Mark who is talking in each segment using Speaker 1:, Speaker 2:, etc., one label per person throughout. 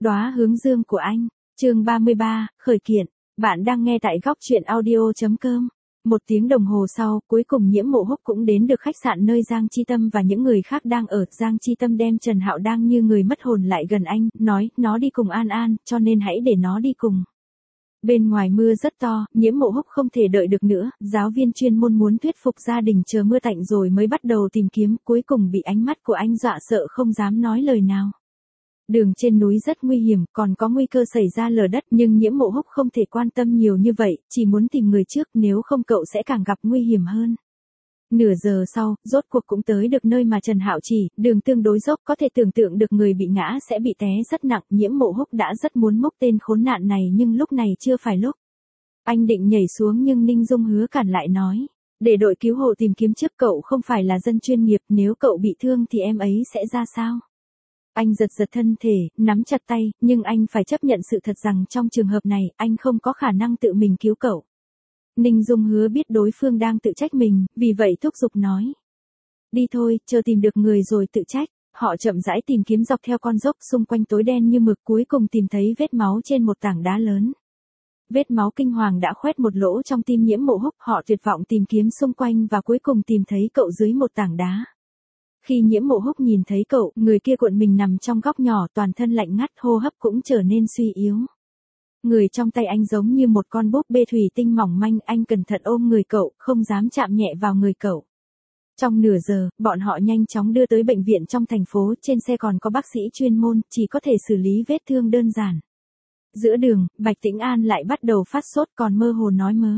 Speaker 1: Đóa hướng dương của anh, chương 33, khởi kiện. Bạn đang nghe tại góc truyện audio.com. Một tiếng đồng hồ sau, cuối cùng Nhiễm Mộ Húc cũng đến được khách sạn nơi Giang Chi Tâm và những người khác đang ở. Giang Chi Tâm đem Trần Hạo đang như người mất hồn lại gần anh, nói, nó đi cùng An An, cho nên hãy để nó đi cùng. Bên ngoài mưa rất to, Nhiễm Mộ Húc không thể đợi được nữa, giáo viên chuyên môn muốn thuyết phục gia đình chờ mưa tạnh rồi mới bắt đầu tìm kiếm, cuối cùng bị ánh mắt của anh dọa sợ không dám nói lời nào. Đường trên núi rất nguy hiểm, còn có nguy cơ xảy ra lở đất, nhưng Nhiễm Mộ Húc không thể quan tâm nhiều như vậy, chỉ muốn tìm người trước, nếu không cậu sẽ càng gặp nguy hiểm hơn. Nửa giờ sau, rốt cuộc cũng tới được nơi mà Trần Hạo chỉ, đường tương đối dốc, có thể tưởng tượng được người bị ngã sẽ bị té rất nặng. Nhiễm Mộ Húc đã rất muốn múc tên khốn nạn này nhưng lúc này chưa phải lúc. Anh định nhảy xuống nhưng Ninh Dung Hứa cản lại nói, để đội cứu hộ tìm kiếm trước, cậu không phải là dân chuyên nghiệp, nếu cậu bị thương thì em ấy sẽ ra sao? Anh giật giật thân thể, nắm chặt tay, nhưng anh phải chấp nhận sự thật rằng trong trường hợp này, anh không có khả năng tự mình cứu cậu. Ninh Dung Hứa biết đối phương đang tự trách mình, vì vậy thúc giục nói. Đi thôi, chờ tìm được người rồi tự trách. Họ chậm rãi tìm kiếm dọc theo con dốc, xung quanh tối đen như mực, cuối cùng tìm thấy vết máu trên một tảng đá lớn. Vết máu kinh hoàng đã khoét một lỗ trong tim Nhiễm Mộ Húc, họ tuyệt vọng tìm kiếm xung quanh và cuối cùng tìm thấy cậu dưới một tảng đá. Khi Nhiễm Mộ Húc nhìn thấy cậu, người kia cuộn mình nằm trong góc nhỏ, toàn thân lạnh ngắt, hô hấp cũng trở nên suy yếu. Người trong tay anh giống như một con búp bê thủy tinh mỏng manh, anh cẩn thận ôm người cậu, không dám chạm nhẹ vào người cậu. Trong nửa giờ, bọn họ nhanh chóng đưa tới bệnh viện trong thành phố, trên xe còn có bác sĩ chuyên môn, chỉ có thể xử lý vết thương đơn giản. Giữa đường, Bạch Tĩnh An lại bắt đầu phát sốt, còn mơ hồ nói mớ.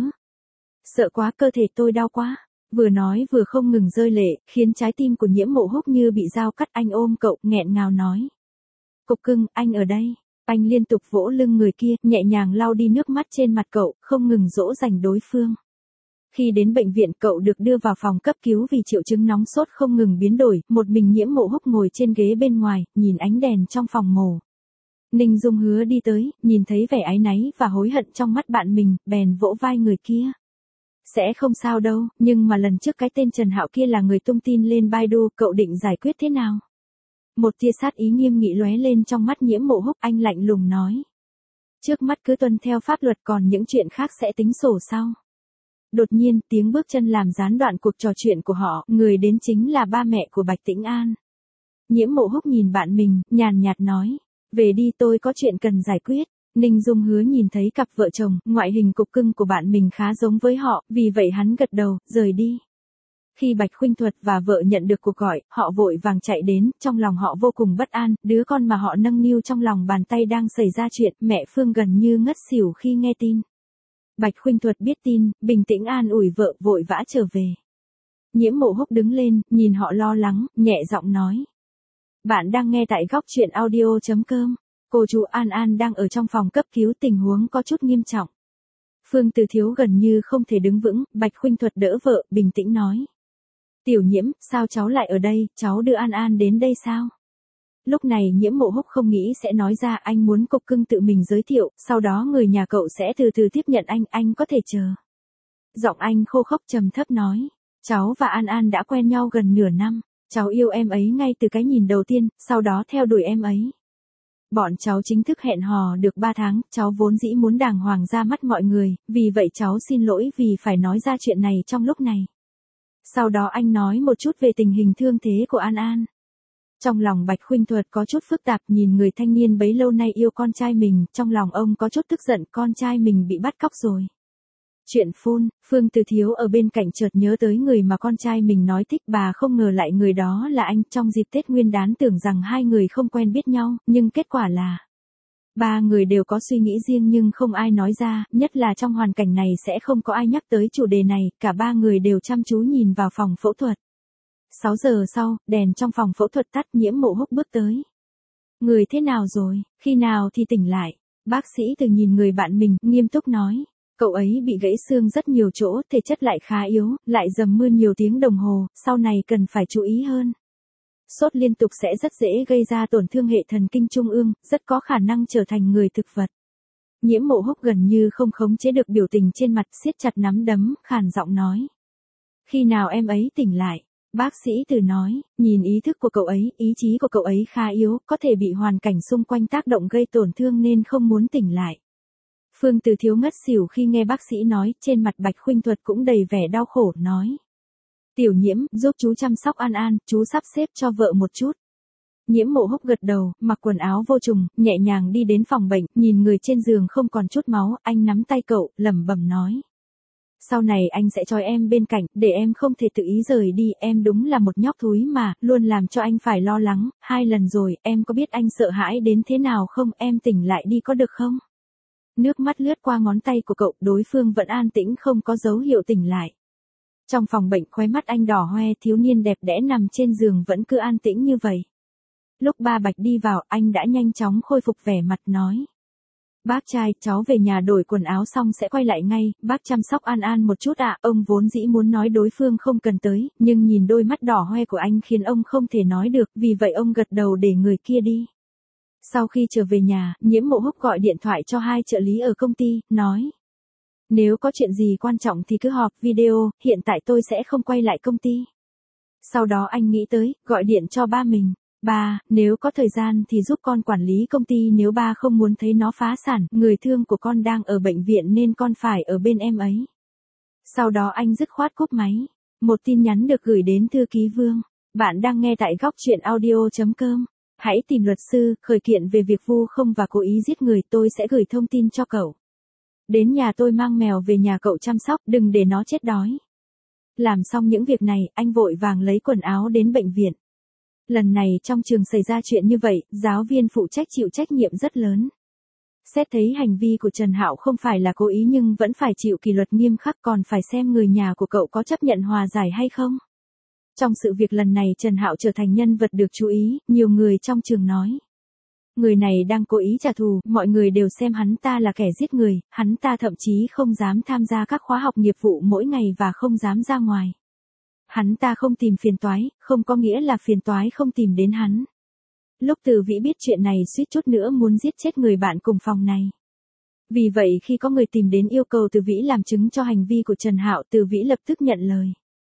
Speaker 1: Sợ quá, cơ thể tôi đau quá. Vừa nói vừa không ngừng rơi lệ, khiến trái tim của Nhiễm Mộ Húc như bị dao cắt. Anh ôm cậu, nghẹn ngào nói. Cục cưng, anh ở đây. Anh liên tục vỗ lưng người kia, nhẹ nhàng lau đi nước mắt trên mặt cậu, không ngừng dỗ dành đối phương. Khi đến bệnh viện, cậu được đưa vào phòng cấp cứu vì triệu chứng nóng sốt không ngừng biến đổi, một mình Nhiễm Mộ Húc ngồi trên ghế bên ngoài, nhìn ánh đèn trong phòng mổ. Ninh Dung Hứa đi tới, nhìn thấy vẻ áy náy và hối hận trong mắt bạn mình, bèn vỗ vai người kia. Sẽ không sao đâu, nhưng mà lần trước cái tên Trần Hạo kia là người tung tin lên Baidu, cậu định giải quyết thế nào? Một tia sát ý nghiêm nghị lóe lên trong mắt Nhiễm Mộ Húc, anh lạnh lùng nói. Trước mắt cứ tuân theo pháp luật, còn những chuyện khác sẽ tính sổ sau. Đột nhiên, tiếng bước chân làm gián đoạn cuộc trò chuyện của họ, người đến chính là ba mẹ của Bạch Tĩnh An. Nhiễm Mộ Húc nhìn bạn mình, nhàn nhạt nói. Về đi, tôi có chuyện cần giải quyết. Ninh Dung Hứa nhìn thấy cặp vợ chồng, ngoại hình cục cưng của bạn mình khá giống với họ, vì vậy hắn gật đầu, rời đi. Khi Bạch Khuynh Thuật và vợ nhận được cuộc gọi, họ vội vàng chạy đến, trong lòng họ vô cùng bất an, đứa con mà họ nâng niu trong lòng bàn tay đang xảy ra chuyện, mẹ Phương gần như ngất xỉu khi nghe tin. Bạch Khuynh Thuật biết tin, bình tĩnh an ủi vợ, vội vã trở về. Nhiễm Mộ Húc đứng lên, nhìn họ lo lắng, nhẹ giọng nói. Bạn đang nghe tại góc truyện audio.com. Cô chú An An đang ở trong phòng cấp cứu, tình huống có chút nghiêm trọng. Phương Từ Thiếu gần như không thể đứng vững, Bạch Khuynh Thuật đỡ vợ, bình tĩnh nói. Tiểu Nhiễm, sao cháu lại ở đây, cháu đưa An An đến đây sao? Lúc này Nhiễm Mộ Húc không nghĩ sẽ nói ra, anh muốn cục cưng tự mình giới thiệu, sau đó người nhà cậu sẽ từ từ tiếp nhận anh có thể chờ. Giọng anh khô khốc trầm thấp nói, cháu và An An đã quen nhau gần nửa năm, cháu yêu em ấy ngay từ cái nhìn đầu tiên, sau đó theo đuổi em ấy. Bọn cháu chính thức hẹn hò được 3 tháng, cháu vốn dĩ muốn đàng hoàng ra mắt mọi người, vì vậy cháu xin lỗi vì phải nói ra chuyện này trong lúc này. Sau đó anh nói một chút về tình hình thương thế của An An. Trong lòng Bạch Khuynh Thuật có chút phức tạp, nhìn người thanh niên bấy lâu nay yêu con trai mình, trong lòng ông có chút tức giận, con trai mình bị bắt cóc rồi. Chuyện phôn, Phương Từ Thiếu ở bên cạnh chợt nhớ tới người mà con trai mình nói thích, bà không ngờ lại người đó là anh. Trong dịp Tết Nguyên đán tưởng rằng hai người không quen biết nhau, nhưng kết quả là ba người đều có suy nghĩ riêng nhưng không ai nói ra, nhất là trong hoàn cảnh này sẽ không có ai nhắc tới chủ đề này, cả ba người đều chăm chú nhìn vào phòng phẫu thuật. 6 giờ sau, đèn trong phòng phẫu thuật tắt, Nhiễm Mộ Húc bước tới. Người thế nào rồi, khi nào thì tỉnh lại? Bác sĩ từ nhìn người bạn mình, nghiêm túc nói. Cậu ấy bị gãy xương rất nhiều chỗ, thể chất lại khá yếu, lại dầm mưa nhiều tiếng đồng hồ, sau này cần phải chú ý hơn. Sốt liên tục sẽ rất dễ gây ra tổn thương hệ thần kinh trung ương, rất có khả năng trở thành người thực vật. Nhiễm Mộ Húc gần như không khống chế được biểu tình trên mặt, siết chặt nắm đấm, khàn giọng nói. Khi nào em ấy tỉnh lại? Bác sĩ Từ nói, nhìn ý thức của cậu ấy, ý chí của cậu ấy khá yếu, có thể bị hoàn cảnh xung quanh tác động gây tổn thương nên không muốn tỉnh lại. Phương Từ thiếu ngất xỉu khi nghe bác sĩ nói, trên mặt Bạch Khuynh Thuật cũng đầy vẻ đau khổ, nói. Tiểu Nhiễm, giúp chú chăm sóc An An, chú sắp xếp cho vợ một chút. Nhiễm Mộ Húc gật đầu, mặc quần áo vô trùng, nhẹ nhàng đi đến phòng bệnh, nhìn người trên giường không còn chút máu, anh nắm tay cậu, lẩm bẩm nói. Sau này anh sẽ cho em bên cạnh, để em không thể tự ý rời đi, em đúng là một nhóc thúi mà, luôn làm cho anh phải lo lắng, 2 lần rồi, em có biết anh sợ hãi đến thế nào không, em tỉnh lại đi có được không? Nước mắt lướt qua ngón tay của cậu, đối phương vẫn an tĩnh không có dấu hiệu tỉnh lại. Trong phòng bệnh khóe mắt anh đỏ hoe, thiếu niên đẹp đẽ nằm trên giường vẫn cứ an tĩnh như vậy. Lúc ba Bạch đi vào, anh đã nhanh chóng khôi phục vẻ mặt nói. Bác trai, cháu về nhà đổi quần áo xong sẽ quay lại ngay, bác chăm sóc An An một chút ạ. Ông vốn dĩ muốn nói đối phương không cần tới, nhưng nhìn đôi mắt đỏ hoe của anh khiến ông không thể nói được, vì vậy ông gật đầu để người kia đi. Sau khi trở về nhà, Nhiễm Mộ Húc gọi điện thoại cho 2 trợ lý ở công ty, nói. Nếu có chuyện gì quan trọng thì cứ họp video, hiện tại tôi sẽ không quay lại công ty. Sau đó anh nghĩ tới, gọi điện cho ba mình. Ba, nếu có thời gian thì giúp con quản lý công ty, nếu ba không muốn thấy nó phá sản, người thương của con đang ở bệnh viện nên con phải ở bên em ấy. Sau đó anh dứt khoát cúp máy. Một tin nhắn được gửi đến thư ký Vương. Bạn đang nghe tại góc truyện audio.com. Hãy tìm luật sư, khởi kiện về việc vu khống và cố ý giết người, tôi sẽ gửi thông tin cho cậu. Đến nhà tôi mang mèo về nhà cậu chăm sóc, đừng để nó chết đói. Làm xong những việc này, anh vội vàng lấy quần áo đến bệnh viện. Lần này trong trường xảy ra chuyện như vậy, giáo viên phụ trách chịu trách nhiệm rất lớn. Xét thấy hành vi của Trần Hạo không phải là cố ý nhưng vẫn phải chịu kỷ luật nghiêm khắc, còn phải xem người nhà của cậu có chấp nhận hòa giải hay không. Trong sự việc lần này Trần Hạo trở thành nhân vật được chú ý, nhiều người trong trường nói. Người này đang cố ý trả thù, mọi người đều xem hắn ta là kẻ giết người, hắn ta thậm chí không dám tham gia các khóa học nghiệp vụ mỗi ngày và không dám ra ngoài. Hắn ta không tìm phiền toái, không có nghĩa là phiền toái không tìm đến hắn. Lúc Từ Vĩ biết chuyện này suýt chút nữa muốn giết chết người bạn cùng phòng này. Vì vậy khi có người tìm đến yêu cầu Từ Vĩ làm chứng cho hành vi của Trần Hạo, Từ Vĩ lập tức nhận lời.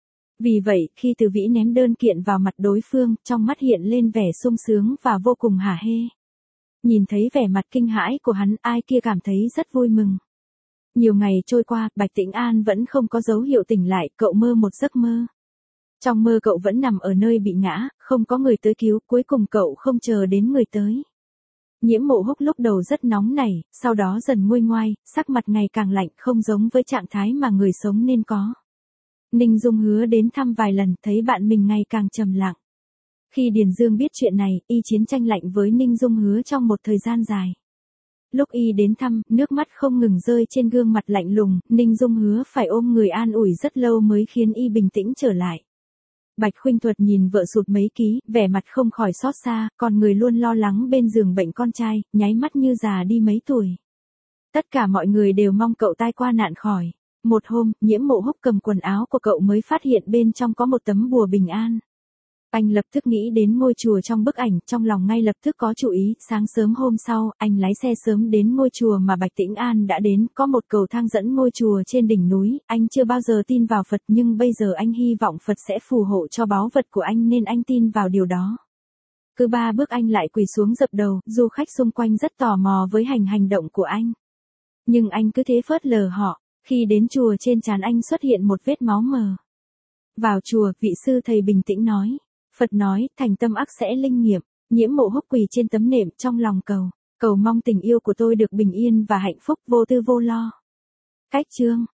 Speaker 1: Vì vậy, khi Từ Vĩ ném đơn kiện vào mặt đối phương, trong mắt hiện lên vẻ sung sướng và vô cùng hả hê. Nhìn thấy vẻ mặt kinh hãi của hắn, ai kia cảm thấy rất vui mừng. Nhiều ngày trôi qua, Bạch Tĩnh An vẫn không có dấu hiệu tỉnh lại, cậu mơ một giấc mơ. Trong mơ cậu vẫn nằm ở nơi bị ngã, không có người tới cứu, cuối cùng cậu không chờ đến người tới. Nhiễm Mộ Húc lúc đầu rất nóng nảy, sau đó dần nguôi ngoai, sắc mặt ngày càng lạnh, không giống với trạng thái mà người sống nên có. Ninh Dung Hứa đến thăm vài lần, thấy bạn mình ngày càng trầm lặng. Khi Điền Dương biết chuyện này, y chiến tranh lạnh với Ninh Dung Hứa trong một thời gian dài. Lúc y đến thăm, nước mắt không ngừng rơi trên gương mặt lạnh lùng, Ninh Dung Hứa phải ôm người an ủi rất lâu mới khiến y bình tĩnh trở lại. Bạch Khuynh Thuật nhìn vợ sụt mấy ký, vẻ mặt không khỏi xót xa, còn người luôn lo lắng bên giường bệnh con trai, nháy mắt như già đi mấy tuổi. Tất cả mọi người đều mong cậu tai qua nạn khỏi. Một hôm, Nhiễm Mộ Húc cầm quần áo của cậu mới phát hiện bên trong có một tấm bùa bình an. Anh lập tức nghĩ đến ngôi chùa trong bức ảnh, trong lòng ngay lập tức có chủ ý, sáng sớm hôm sau, anh lái xe sớm đến ngôi chùa mà Bạch Tĩnh An đã đến, có một cầu thang dẫn ngôi chùa trên đỉnh núi, anh chưa bao giờ tin vào Phật nhưng bây giờ anh hy vọng Phật sẽ phù hộ cho báu vật của anh nên anh tin vào điều đó. Cứ 3 bước anh lại quỳ xuống dập đầu, du khách xung quanh rất tò mò với hành động của anh. Nhưng anh cứ thế phớt lờ họ, khi đến chùa trên trán anh xuất hiện một vết máu mờ. Vào chùa, vị sư thầy bình tĩnh nói. Phật nói, thành tâm ắt sẽ linh nghiệm. Nhiễm Mộ Húc quỳ trên tấm nệm trong lòng cầu mong tình yêu của tôi được bình yên và hạnh phúc, vô tư vô lo. Cách chương